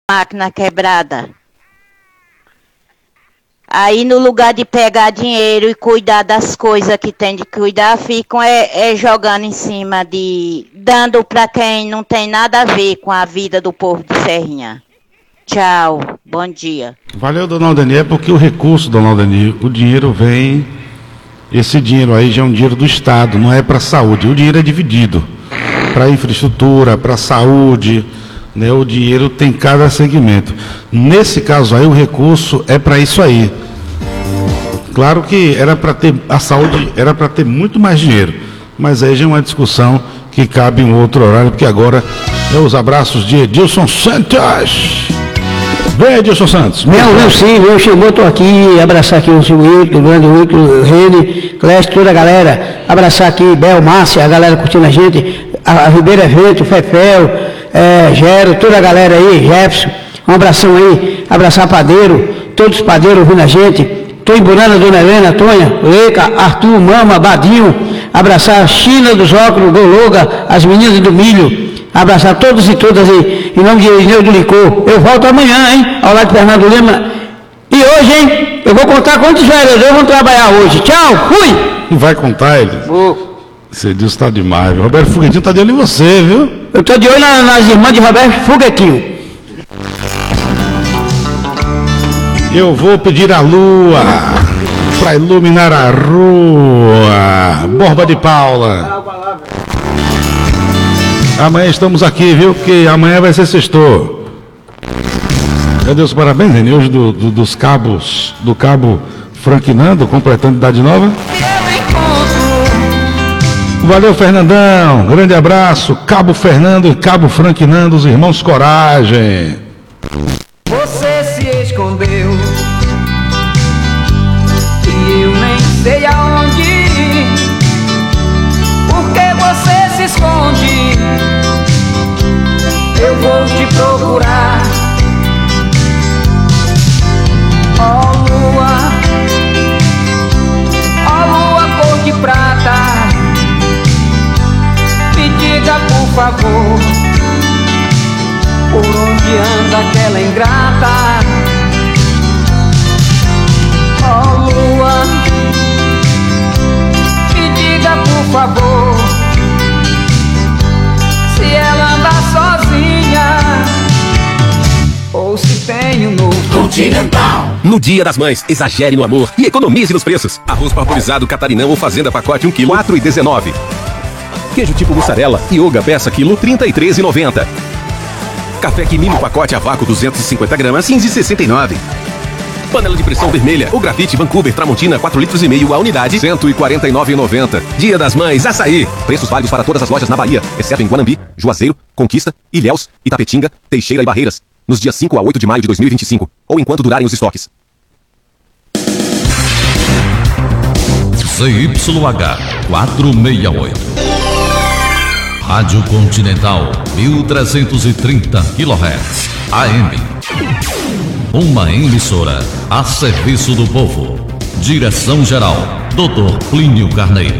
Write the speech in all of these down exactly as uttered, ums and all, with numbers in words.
máquina quebrada. Aí no lugar de pegar dinheiro e cuidar das coisas que tem de cuidar, ficam é, é jogando em cima de... dando para quem não tem nada a ver com a vida do povo de Serrinha. Tchau, bom dia. Valeu, dona Aldeni, é porque o recurso, dona Aldeni, o dinheiro vem... Esse dinheiro aí já é um dinheiro do Estado, não é para saúde. O dinheiro é dividido para infraestrutura, para saúde, né? O dinheiro tem cada segmento. Nesse caso aí, o recurso é para isso aí. Claro que era para ter, a saúde era para ter muito mais dinheiro, mas aí já é uma discussão que cabe em um outro horário, porque agora é os abraços de Edilson Santos. Vem, Edilson Santos. Não, eu sim, eu chegou, estou aqui, abraçar aqui o seu Wilton, o grande Wilton, o Rene, Clécio, toda a galera, abraçar aqui, Bel, Márcia, a galera curtindo a gente, a, a Ribeira Evento, Fefel, é, Gero, toda a galera aí, Jefferson, um abração aí, abraçar Padeiro, todos os padeiros ouvindo a gente, estou emburando Dona Helena, Tonha, Leica, Arthur, Mama, Badinho, abraçar a China dos óculos, Gologa, as meninas do milho, abraçar todos e todas aí, em nome de Irineu do Licor. Eu volto amanhã, hein, ao lado de Fernando Lima. E hoje, hein, eu vou contar quantos vereadores vão trabalhar hoje. Tchau, fui! Vai contar, ele? Vou. Você disse que tá demais, viu? Roberto Foguetinho tá de olho em você, viu? Eu tô de olho na, nas irmãs de Roberto Foguetinho. Eu vou pedir a lua para iluminar a rua. Borba de Paula. Amanhã estamos aqui, viu? Porque amanhã vai ser sexto. Meu Deus, parabéns, Reni. Hoje do, do, dos cabos, do cabo Franquinando, completando idade nova. Valeu, Fernandão. Grande abraço. Cabo Fernando e Cabo Franquinando, os irmãos Coragem. Você se escondeu e eu nem sei aonde ir. Por que você se esconde? Eu vou te procurar. Ó lua, ó lua cor de prata, me diga por favor, por onde anda aquela ingrata? Ó lua, me diga por favor, se ela anda sozinha ou se tem um novo Continental. No Dia das Mães, exagere no amor e economize nos preços. Arroz parboilizado Catarinão ou Fazenda pacote um quilo, quatro reais e dezenove centavos. Queijo tipo mussarela Ioga peça quilo, trinta e três reais e noventa centavos. Café Quimimo pacote a vácuo duzentos e cinquenta gramas, quinze reais e sessenta e nove centavos. Panela de pressão vermelha ou grafite Vancouver Tramontina quatro litros e meio a unidade, cento e quarenta e nove reais e noventa centavos. Dia das Mães, Açaí. Preços válidos para todas as lojas na Bahia, exceto em Guanambi, Juazeiro, Conquista, Ilhéus, Itapetinga, Teixeira e Barreiras, nos dias cinco a oito de maio de dois mil e vinte e cinco, ou enquanto durarem os estoques. Z Y H quatrocentos e sessenta e oito. Rádio Continental mil trezentos e trinta quilohertz A M. Uma emissora a serviço do povo. Direção-geral doutor Plínio Carneiro.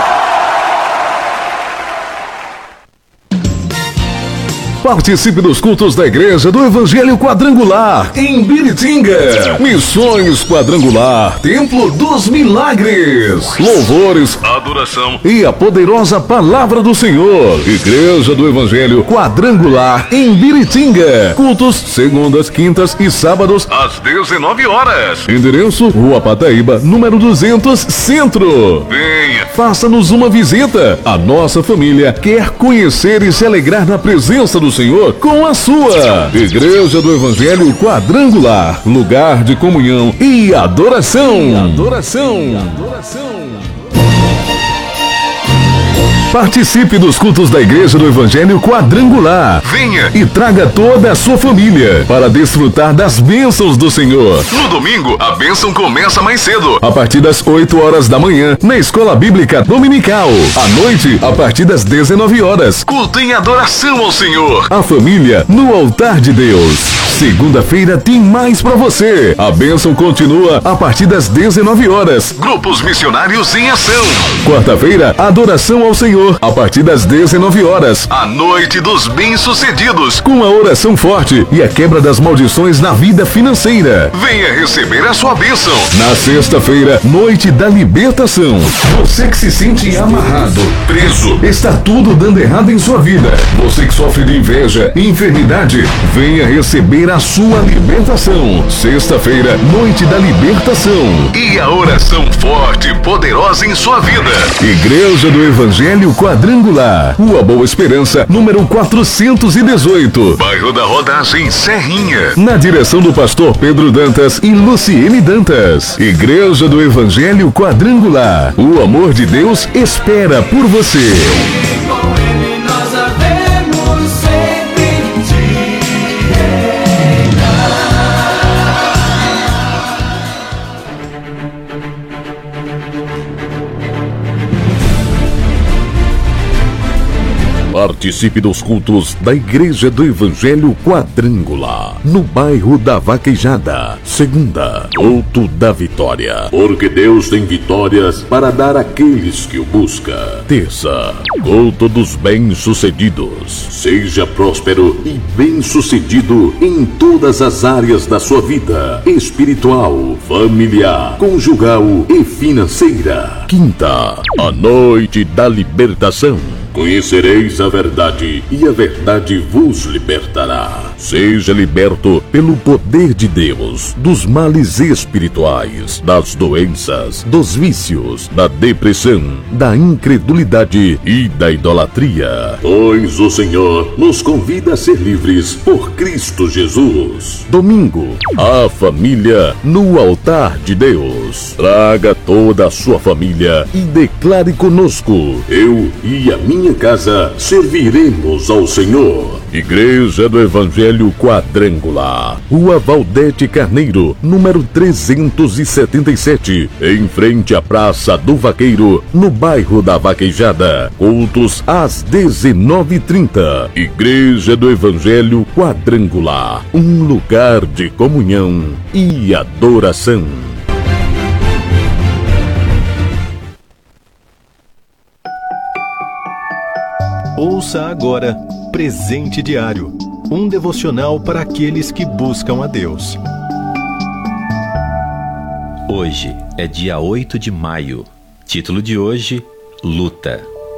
Participe dos cultos da Igreja do Evangelho Quadrangular, em Biritinga. Missões Quadrangular, Templo dos Milagres. Louvores, adoração e a poderosa Palavra do Senhor. Igreja do Evangelho Quadrangular, em Biritinga. Cultos segundas, quintas e sábados, às dezenove horas. Endereço, Rua Pataíba, número duzentos, Centro. Venha, faça-nos uma visita. A nossa família quer conhecer e se alegrar na presença do Senhor com a sua. Igreja do Evangelho Quadrangular, lugar de comunhão e adoração. E adoração. E adoração. Participe dos cultos da Igreja do Evangelho Quadrangular. Venha e traga toda a sua família para desfrutar das bênçãos do Senhor. No domingo, a bênção começa mais cedo, a partir das oito horas da manhã, na Escola Bíblica Dominical. À noite, a partir das dezenove horas, culto em adoração ao Senhor. A família no altar de Deus. Segunda-feira tem mais pra você. A bênção continua a partir das dezenove horas. Grupos missionários em ação. Quarta-feira, adoração ao Senhor, a partir das dezenove horas. A noite dos bem-sucedidos, com a oração forte e a quebra das maldições na vida financeira. Venha receber a sua bênção. Na sexta-feira, noite da libertação. Você que se sente amarrado, preso, está tudo dando errado em sua vida. Você que sofre de inveja e enfermidade, venha receber a sua libertação. Sexta-feira, noite da libertação. E a oração forte e poderosa em sua vida. Igreja do Evangelho Quadrangular, Rua Boa Esperança, número quatrocentos e dezoito, bairro da Rodagem, Serrinha. Na direção do pastor Pedro Dantas e Luciene Dantas. Igreja do Evangelho Quadrangular. O amor de Deus espera por você. Participe dos cultos da Igreja do Evangelho Quadrangular, no bairro da Vaquejada. Segunda, culto da vitória, porque Deus tem vitórias para dar àqueles que o buscam. Terça, culto dos bem-sucedidos. Seja próspero e bem-sucedido em todas as áreas da sua vida, espiritual, familiar, conjugal e financeira. Quinta, a noite da libertação. Conhecereis a verdade, e a verdade vos libertará. Seja liberto pelo poder de Deus, dos males espirituais, das doenças, dos vícios, da depressão, da incredulidade e da idolatria. Pois o Senhor nos convida a ser livres por Cristo Jesus. Domingo, a família no altar de Deus. Traga toda a sua família e declare conosco: eu e a minha Minha casa serviremos ao Senhor. Igreja do Evangelho Quadrangular, Rua Valdete Carneiro, número trezentos e setenta e sete, em frente à Praça do Vaqueiro, no bairro da Vaquejada. Cultos às dezenove e trinta. Igreja do Evangelho Quadrangular, um lugar de comunhão e adoração. Ouça agora Presente Diário, um devocional para aqueles que buscam a Deus. Hoje é dia oito de maio. Título de hoje: Luta.